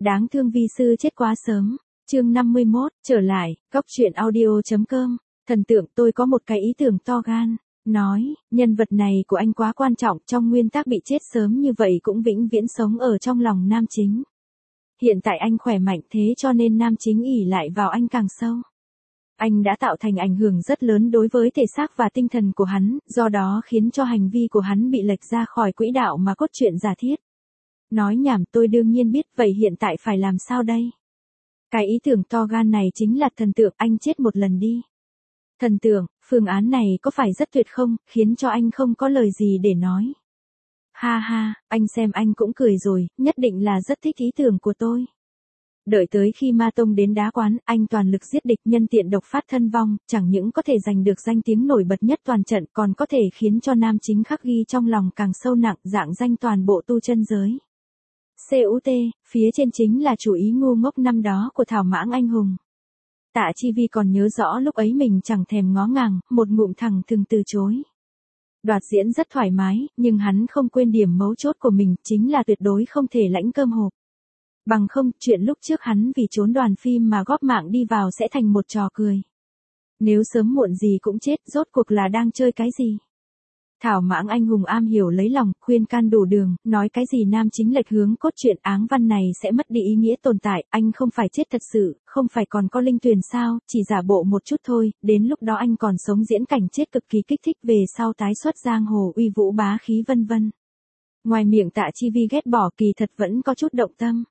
Đáng thương vi sư chết quá sớm. Chương 51, trở lại, góc truyện audio.com. Thần tượng, tôi có một cái ý tưởng to gan. Nói, nhân vật này của anh quá quan trọng, trong nguyên tắc bị chết sớm như vậy cũng vĩnh viễn sống ở trong lòng nam chính. Hiện tại anh khỏe mạnh thế cho nên nam chính ỷ lại vào anh càng sâu. Anh đã tạo thành ảnh hưởng rất lớn đối với thể xác và tinh thần của hắn, do đó khiến cho hành vi của hắn bị lệch ra khỏi quỹ đạo mà cốt truyện giả thiết. Nói nhảm, tôi đương nhiên biết, vậy hiện tại phải làm sao đây? Cái ý tưởng to gan này chính là thần tượng, anh chết một lần đi. Thần tượng, phương án này có phải rất tuyệt không, khiến cho anh không có lời gì để nói. Ha ha, anh xem anh cũng cười rồi, nhất định là rất thích ý tưởng của tôi. Đợi tới khi Ma Tông đến đá quán, anh toàn lực giết địch, nhân tiện độc phát thân vong, chẳng những có thể giành được danh tiếng nổi bật nhất toàn trận, còn có thể khiến cho nam chính khắc ghi trong lòng càng sâu nặng, dạng danh toàn bộ tu chân giới. CUT, phía trên chính là chủ ý ngu ngốc năm đó của Thảo Mãng Anh Hùng. Tạ Chi Vi còn nhớ rõ lúc ấy mình chẳng thèm ngó ngàng, một ngụm thẳng thừng từ chối. Đoạt diễn rất thoải mái, nhưng hắn không quên điểm mấu chốt của mình, chính là tuyệt đối không thể lãnh cơm hộp. Bằng không, chuyện lúc trước hắn vì trốn đoàn phim mà góp mạng đi vào sẽ thành một trò cười. Nếu sớm muộn gì cũng chết, rốt cuộc là đang chơi cái gì? Thảo Mãng Anh Hùng am hiểu lấy lòng, khuyên can đủ đường, nói cái gì nam chính lệch hướng cốt truyện áng văn này sẽ mất đi ý nghĩa tồn tại, anh không phải chết thật sự, không phải còn có linh tuyền sao, chỉ giả bộ một chút thôi, đến lúc đó anh còn sống diễn cảnh chết cực kỳ kích thích về sau tái xuất giang hồ uy vũ bá khí vân vân. Ngoài miệng Tạ Chi Vi ghét bỏ, kỳ thật vẫn có chút động tâm.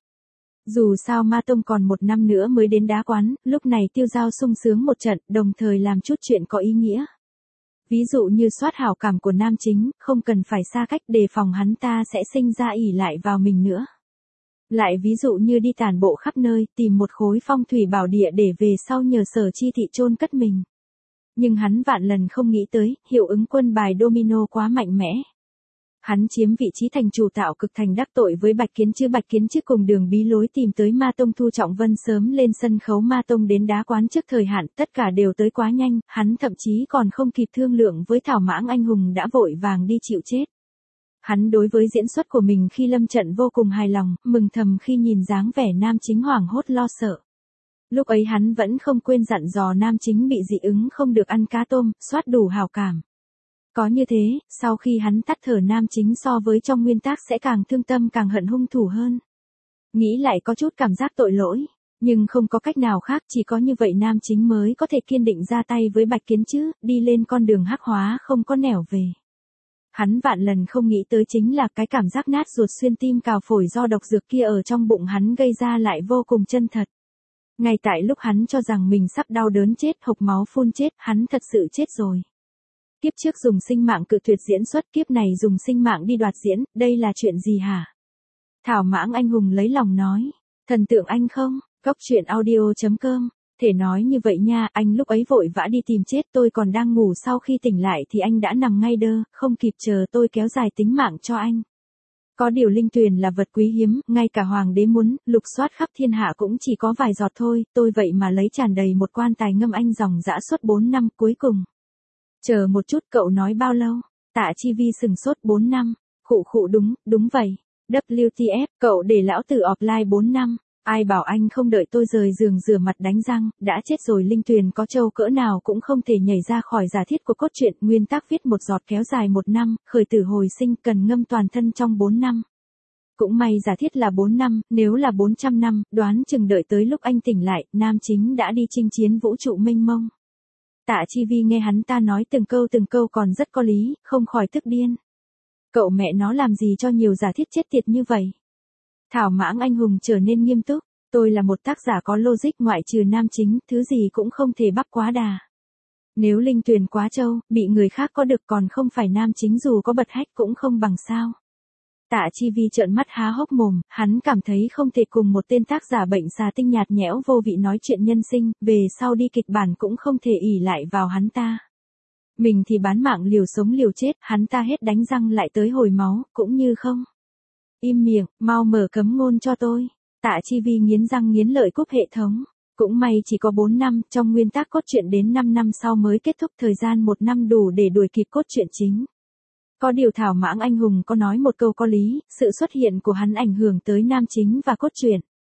Dù sao Ma Tông còn một năm nữa mới đến đá quán, lúc này tiêu giao sung sướng một trận, đồng thời làm chút chuyện có ý nghĩa. Ví dụ như soát hảo cảm của nam chính, không cần phải xa cách đề phòng hắn ta sẽ sinh ra ỷ lại vào mình nữa. Lại ví dụ như đi tản bộ khắp nơi, tìm một khối phong thủy bảo địa để về sau nhờ Sở Chi Thị chôn cất mình. Nhưng hắn vạn lần không nghĩ tới, hiệu ứng quân bài domino quá mạnh mẽ. Hắn chiếm vị trí thành chủ tạo cực thành đắc tội với Bạch Kiến Chứ cùng đường bí lối tìm tới Ma Tông Thu Trọng Vân sớm lên sân khấu Ma Tông đến đá quán trước thời hạn, tất cả đều tới quá nhanh, hắn thậm chí còn không kịp thương lượng với Thảo Mãng Anh Hùng đã vội vàng đi chịu chết. Hắn đối với diễn xuất của mình khi lâm trận vô cùng hài lòng, mừng thầm khi nhìn dáng vẻ nam chính hoảng hốt lo sợ. Lúc ấy hắn vẫn không quên dặn dò nam chính bị dị ứng không được ăn cá tôm, soát đủ hảo cảm. Có như thế, sau khi hắn tắt thở nam chính so với trong nguyên tắc sẽ càng thương tâm càng hận hung thủ hơn. Nghĩ lại có chút cảm giác tội lỗi, nhưng không có cách nào khác, chỉ có như vậy nam chính mới có thể kiên định ra tay với Bạch Kiến Chứ, đi lên con đường hắc hóa không có nẻo về. Hắn vạn lần không nghĩ tới chính là cái cảm giác nát ruột xuyên tim cào phổi do độc dược kia ở trong bụng hắn gây ra lại vô cùng chân thật. Ngay tại lúc hắn cho rằng mình sắp đau đớn chết, hộc máu phun chết, hắn thật sự chết rồi. Kiếp trước dùng sinh mạng cự tuyệt diễn xuất, kiếp này dùng sinh mạng đi đoạt diễn, đây là chuyện gì hả? Thảo Mãng Anh Hùng lấy lòng nói, thần tượng anh không, góc truyện audio.com, thể nói như vậy nha, anh lúc ấy vội vã đi tìm chết, tôi còn đang ngủ, sau khi tỉnh lại thì anh đã nằm ngay đơ, không kịp chờ tôi kéo dài tính mạng cho anh. Có điều linh tuyền là vật quý hiếm, ngay cả hoàng đế muốn lục soát khắp thiên hạ cũng chỉ có vài giọt thôi, tôi vậy mà lấy tràn đầy một quan tài ngâm anh dòng dã suốt 4 năm, cuối cùng. Chờ một chút, cậu nói bao lâu? Tạ Chi Vi sừng sốt. 4 năm. Khụ đúng vậy. WTF, cậu để lão tử offline 4 năm. Ai bảo anh không đợi tôi rời giường rửa mặt đánh răng, đã chết rồi. Linh tuyền có trâu cỡ nào cũng không thể nhảy ra khỏi giả thiết của cốt truyện, nguyên tắc viết một giọt kéo dài 1 năm, khởi tử hồi sinh cần ngâm toàn thân trong 4 năm. Cũng may giả thiết là 4 năm, nếu là 400 năm, đoán chừng đợi tới lúc anh tỉnh lại, nam chính đã đi chinh chiến vũ trụ mênh mông. Tạ Chi Vi nghe hắn ta nói từng câu còn rất có lý, không khỏi tức điên. Cậu mẹ nó làm gì cho nhiều giả thiết chết tiệt như vậy? Thảo Mãng Anh Hùng trở nên nghiêm túc, tôi là một tác giả có logic, ngoại trừ nam chính, thứ gì cũng không thể bắp quá đà. Nếu linh tuyền quá trâu, bị người khác có được còn không phải nam chính dù có bật hách cũng không bằng sao. Tạ Chi Vi trợn mắt há hốc mồm, hắn cảm thấy không thể cùng một tên tác giả bệnh xà tinh nhạt nhẽo vô vị nói chuyện nhân sinh, về sau đi kịch bản cũng không thể ỷ lại vào hắn ta. Mình thì bán mạng liều sống liều chết, hắn ta hết đánh răng lại tới hồi máu, cũng như không. Im miệng, mau mở cấm ngôn cho tôi. Tạ Chi Vi nghiến răng nghiến lợi cúp hệ thống. Cũng may chỉ có 4 năm, trong nguyên tắc cốt truyện đến 5 năm sau mới kết thúc, thời gian 1 năm đủ để đuổi kịp cốt truyện chính. Có điều Thảo Mãng Anh Hùng có nói một câu có lý, sự xuất hiện của hắn ảnh hưởng tới nam chính và cốt truyện.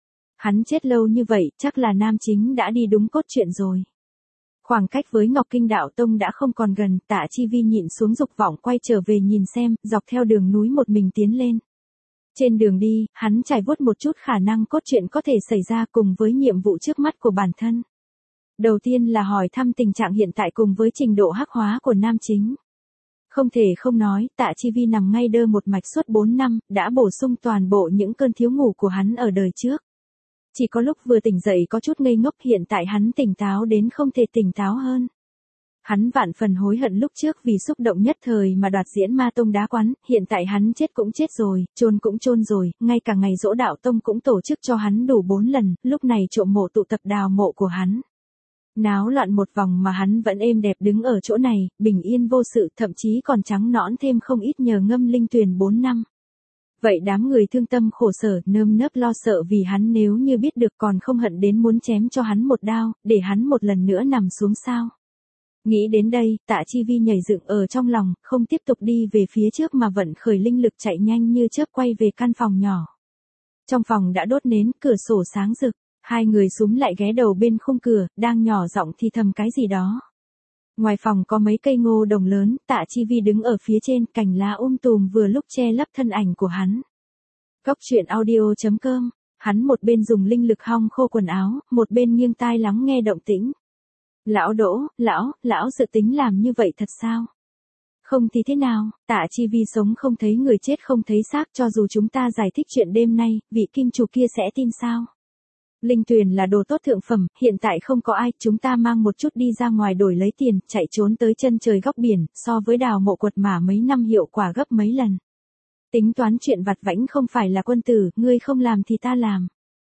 Hắn chết lâu như vậy, chắc là nam chính đã đi đúng cốt truyện rồi. Khoảng cách với Ngọc Kinh Đạo Tông đã không còn gần, Tạ Chi Vi nhịn xuống dục vọng quay trở về nhìn xem, dọc theo đường núi một mình tiến lên. Trên đường đi, hắn trải vuốt một chút khả năng cốt truyện có thể xảy ra cùng với nhiệm vụ trước mắt của bản thân. Đầu tiên là hỏi thăm tình trạng hiện tại cùng với trình độ hắc hóa của nam chính. Không thể không nói, Tạ Chi Vi nằm ngay đơ một mạch suốt 4 năm, đã bổ sung toàn bộ những cơn thiếu ngủ của hắn ở đời trước. Chỉ có lúc vừa tỉnh dậy có chút ngây ngốc, hiện tại hắn tỉnh táo đến không thể tỉnh táo hơn. Hắn vạn phần hối hận lúc trước vì xúc động nhất thời mà đoạt diễn Ma Tông đá quán, hiện tại hắn chết cũng chết rồi, chôn cũng chôn rồi, ngay cả ngày giỗ đạo tông cũng tổ chức cho hắn đủ 4 lần, lúc này trộm mộ tụ tập đào mộ của hắn. Náo loạn một vòng mà hắn vẫn êm đẹp đứng ở chỗ này, bình yên vô sự, thậm chí còn trắng nõn thêm không ít nhờ ngâm linh tuyền 4 năm. Vậy đám người thương tâm khổ sở, nơm nớp lo sợ vì hắn nếu như biết được còn không hận đến muốn chém cho hắn một đao, để hắn một lần nữa nằm xuống sao. Nghĩ đến đây, Tạ Chi Vi nhảy dựng ở trong lòng, không tiếp tục đi về phía trước mà vận khởi linh lực chạy nhanh như chớp quay về căn phòng nhỏ. Trong phòng đã đốt nến, cửa sổ sáng rực, hai người súm lại ghé đầu bên khung cửa, đang nhỏ giọng thì thầm cái gì đó. Ngoài phòng có mấy cây ngô đồng lớn, Tạ Chi Vi đứng ở phía trên, cành lá tùm vừa lúc che lấp thân ảnh của hắn. Góc truyện audio.com, hắn một bên dùng linh lực hong khô quần áo, một bên nghiêng tai lắng nghe động tĩnh. Lão Đỗ, lão dự tính làm như vậy thật sao? Không thì thế nào, Tạ Chi Vi sống không thấy người chết không thấy xác, cho dù chúng ta giải thích chuyện đêm nay, vị kim chủ kia sẽ tin sao? Linh tuyền là đồ tốt thượng phẩm, hiện tại không có ai, chúng ta mang một chút đi ra ngoài đổi lấy tiền, chạy trốn tới chân trời góc biển, so với đào mộ quật mả mấy năm hiệu quả gấp mấy lần. Tính toán chuyện vặt vãnh không phải là quân tử, ngươi không làm thì ta làm.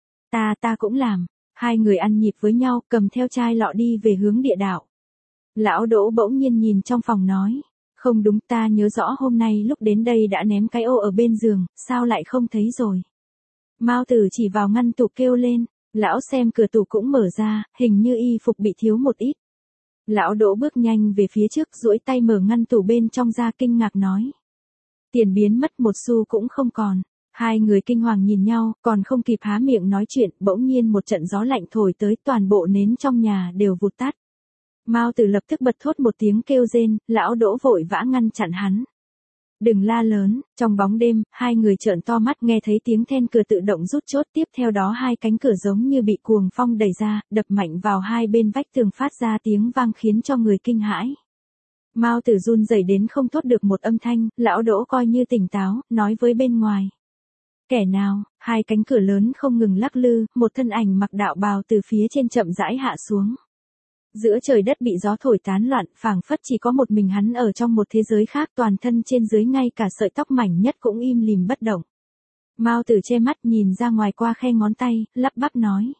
Ta cũng làm. Hai người ăn nhịp với nhau, cầm theo chai lọ đi về hướng địa đạo. Lão Đỗ bỗng nhiên nhìn trong phòng nói. Không đúng, ta nhớ rõ hôm nay lúc đến đây đã ném cái ô ở bên giường, sao lại không thấy rồi. Mao Tử chỉ vào ngăn tủ kêu lên. Lão xem cửa tủ cũng mở ra, hình như y phục bị thiếu một ít. Lão Đỗ bước nhanh về phía trước, duỗi tay mở ngăn tủ bên trong ra, kinh ngạc nói. Tiền biến mất, một xu cũng không còn. Hai người kinh hoàng nhìn nhau, còn không kịp há miệng nói chuyện, bỗng nhiên một trận gió lạnh thổi tới, toàn bộ nến trong nhà đều vụt tắt. Mao Tử lập tức bật thốt một tiếng kêu rên, Lão Đỗ vội vã ngăn chặn hắn. Đừng la lớn, trong bóng đêm, hai người trợn to mắt nghe thấy tiếng then cửa tự động rút chốt, tiếp theo đó hai cánh cửa giống như bị cuồng phong đẩy ra, đập mạnh vào hai bên vách tường phát ra tiếng vang khiến cho người kinh hãi. Mao Tử run rẩy đến không thốt được một âm thanh, Lão Đỗ coi như tỉnh táo, nói với bên ngoài. Kẻ nào, hai cánh cửa lớn không ngừng lắc lư, một thân ảnh mặc đạo bào từ phía trên chậm rãi hạ xuống. Giữa trời đất bị gió thổi tán loạn, phảng phất chỉ có một mình hắn ở trong một thế giới khác, toàn thân trên dưới ngay cả sợi tóc mảnh nhất cũng im lìm bất động. Mao Tử che mắt nhìn ra ngoài qua khe ngón tay, lắp bắp nói.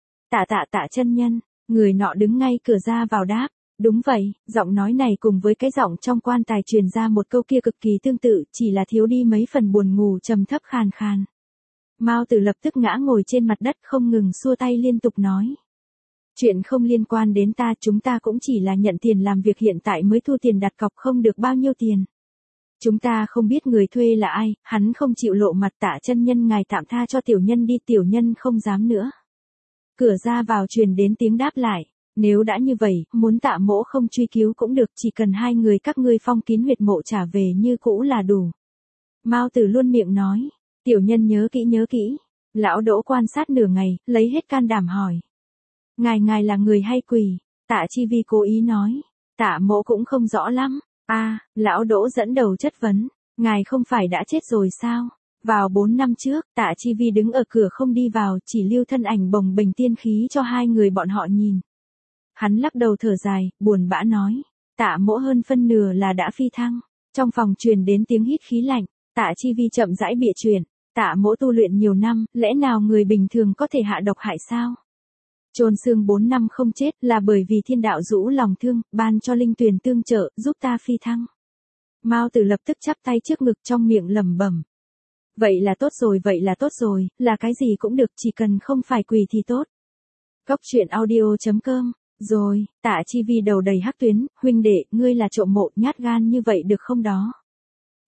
Tạ chân nhân, người nọ đứng ngay cửa ra vào đáp. Đúng vậy, giọng nói này cùng với cái giọng trong quan tài truyền ra một câu kia cực kỳ tương tự, chỉ là thiếu đi mấy phần buồn ngủ trầm thấp khàn khàn. Mao Tử lập tức ngã ngồi trên mặt đất không ngừng xua tay liên tục nói. Chuyện không liên quan đến ta, chúng ta cũng chỉ là nhận tiền làm việc, hiện tại mới thu tiền đặt cọc không được bao nhiêu tiền. Chúng ta không biết người thuê là ai, hắn không chịu lộ mặt, Tạ chân nhân ngài tạm tha cho tiểu nhân đi, tiểu nhân không dám nữa. Cửa ra vào truyền đến tiếng đáp lại. Nếu đã như vậy, muốn Tạ mỗ không truy cứu cũng được, chỉ cần hai người các ngươi phong kín huyệt mộ trả về như cũ là đủ. Mao Tử luôn miệng nói, tiểu nhân nhớ kỹ. Lão Đỗ quan sát nửa ngày, lấy hết can đảm hỏi. Ngài là người hay quỷ? Tạ Chi Vi cố ý nói. Tạ mỗ cũng không rõ lắm. Lão Đỗ dẫn đầu chất vấn. Ngài không phải đã chết rồi sao? Vào 4 năm trước, Tạ Chi Vi đứng ở cửa không đi vào, chỉ lưu thân ảnh bồng bềnh tiên khí cho hai người bọn họ nhìn. Hắn lắc đầu thở dài, buồn bã nói. Tạ mỗ hơn phân nửa là đã phi thăng. Trong phòng truyền đến tiếng hít khí lạnh. Tạ Chi Vi chậm rãi bịa chuyện. Tạ mỗ tu luyện nhiều năm, lẽ nào người bình thường có thể hạ độc hại sao? Chôn xương 4 năm không chết là bởi vì thiên đạo rũ lòng thương, ban cho linh tuyền tương trợ, giúp ta phi thăng. Mao Tử lập tức chắp tay trước ngực trong miệng lẩm bẩm. Vậy là tốt rồi, là cái gì cũng được, chỉ cần không phải quỷ thì tốt. Góc truyện audio.com. Rồi, Tạ Chi Vi đầu đầy hắc tuyến, huynh đệ, ngươi là trộm mộ, nhát gan như vậy được không đó?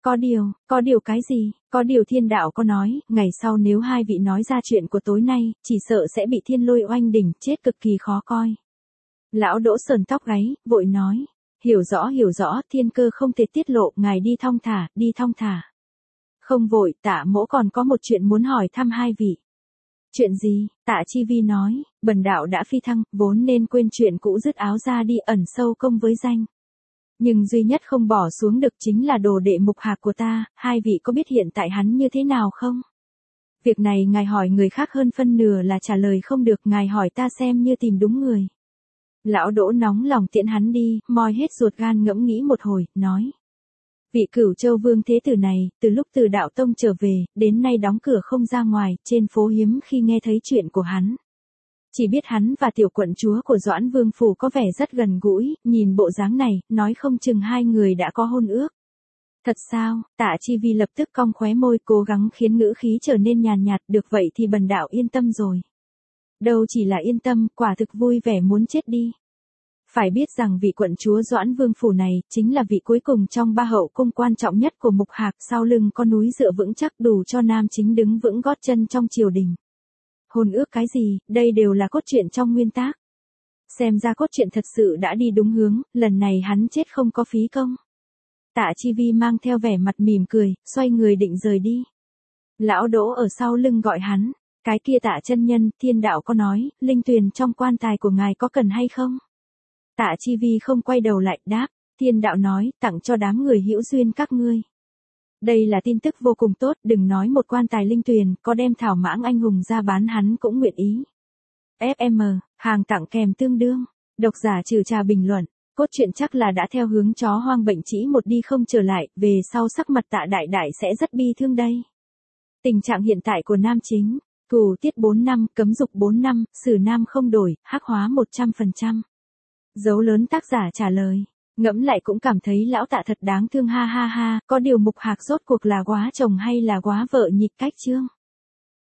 Có điều cái gì? Có điều thiên đạo có nói, ngày sau nếu hai vị nói ra chuyện của tối nay, chỉ sợ sẽ bị thiên lôi oanh đỉnh, chết cực kỳ khó coi. Lão Đỗ sờn tóc gáy, vội nói. Hiểu rõ, thiên cơ không thể tiết lộ, ngài đi thong thả. Không vội, Tạ Mỗ còn có một chuyện muốn hỏi thăm hai vị. Chuyện gì? Tạ Chi Vi nói, bần đạo đã phi thăng, vốn nên quên chuyện cũ dứt áo ra đi, ẩn sâu công với danh. Nhưng duy nhất không bỏ xuống được chính là đồ đệ Mục Hạc của ta, hai vị có biết hiện tại hắn như thế nào không? Việc này ngài hỏi người khác hơn phân nửa là trả lời không được, ngài hỏi ta xem như tìm đúng người. Lão Đỗ nóng lòng tiễn hắn đi, moi hết ruột gan ngẫm nghĩ một hồi, nói. Vị Cửu Châu Vương Thế Tử này, từ lúc từ Đạo Tông trở về, đến nay đóng cửa không ra ngoài, trên phố hiếm khi nghe thấy chuyện của hắn. Chỉ biết hắn và tiểu quận chúa của Doãn Vương Phủ có vẻ rất gần gũi, nhìn bộ dáng này, nói không chừng hai người đã có hôn ước. Thật sao? Tạ Chi Vi lập tức cong khóe môi, cố gắng khiến ngữ khí trở nên nhàn nhạt, được vậy thì bần đạo yên tâm rồi. Đâu chỉ là yên tâm, quả thực vui vẻ muốn chết đi. Phải biết rằng vị quận chúa Doãn Vương Phủ này, chính là vị cuối cùng trong ba hậu cung quan trọng nhất của Mục Hạc, sau lưng có núi dựa vững chắc đủ cho nam chính đứng vững gót chân trong triều đình. Hôn ước cái gì, đây đều là cốt truyện trong nguyên tác. Xem ra cốt truyện thật sự đã đi đúng hướng, lần này hắn chết không có phí công. Tạ Chi Vi mang theo vẻ mặt mỉm cười, xoay người định rời đi. Lão Đỗ ở sau lưng gọi hắn, cái kia Tạ chân nhân, thiên đạo có nói, linh tuyền trong quan tài của ngài có cần hay không? Tạ Chi Vi không quay đầu lại, đáp, thiên đạo nói, tặng cho đám người hữu duyên các ngươi. Đây là tin tức vô cùng tốt, đừng nói một quan tài linh tuyền, có đem thảo mãng anh hùng ra bán hắn cũng nguyện ý. FM, hàng tặng kèm tương đương. Độc giả trừ trà bình luận, cốt truyện chắc là đã theo hướng chó hoang bệnh trĩ một đi không trở lại, về sau sắc mặt Tạ đại đại sẽ rất bi thương đây. Tình trạng hiện tại của nam chính, cù tiết 4 năm, cấm dục 4 năm, xử nam không đổi, hắc hóa 100%. Dấu lớn tác giả trả lời. Ngẫm lại cũng cảm thấy lão Tạ thật đáng thương, ha ha ha, có điều Mục Hạc rốt cuộc là quá chồng hay là quá vợ nhịp cách chương.